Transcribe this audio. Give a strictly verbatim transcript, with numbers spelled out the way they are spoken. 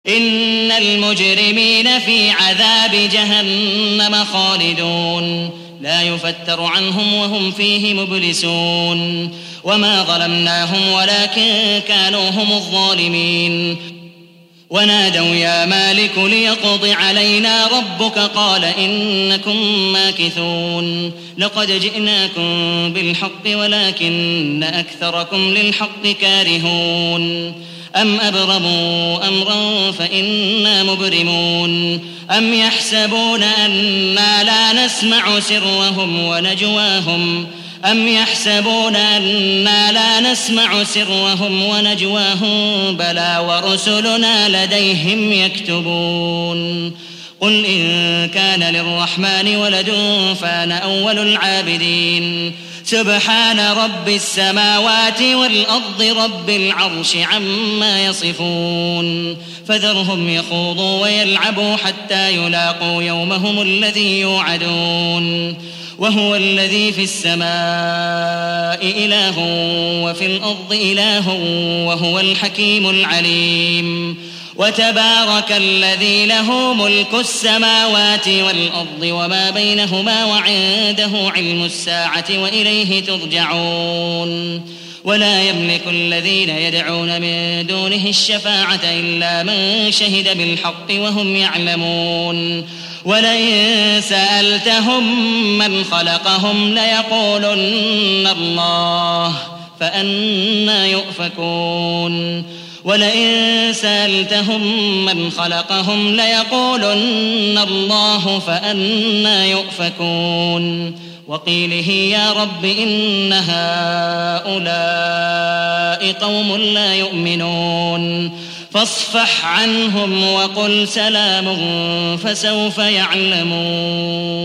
إن المجرمين في عذاب جهنم خالدون لا يفتر عنهم وهم فيه مبلسون وما ظلمناهم ولكن كانوا هم الظالمين ونادوا يا مالك ليقض علينا ربك قال إنكم ماكثون لقد جئناكم بالحق ولكن أكثركم للحق كارهون أم أبرموا أمرا فإنا مبرمون أم يحسبون أنا لا نسمع سرهم ونجواهم أم يحسبون أنا لا نسمع سرهم ونجواهم بلى ورسلنا لديهم يكتبون قل إن كان للرحمن ولد فأنا أول العابدين سبحان رب السماوات والأرض رب العرش عما يصفون فذرهم يخوضوا ويلعبوا حتى يلاقوا يومهم الذي يوعدون وهو الذي في السماء إله وفي الأرض إله وهو الحكيم العليم وتبارك الذي له ملك السماوات والأرض وما بينهما وعنده علم الساعة وإليه ترجعون ولا يملك الذين يدعون من دونه الشفاعة إلا من شهد بالحق وهم يعلمون ولئن سألتهم من خلقهم ليقولن الله فأنى يؤفكون ولئن سألتهم من خلقهم ليقولن الله فأنى يؤفكون وقيله يا رب إن هؤلاء قوم لا يؤمنون فاصفح عنهم وقل سلام فسوف يعلمون.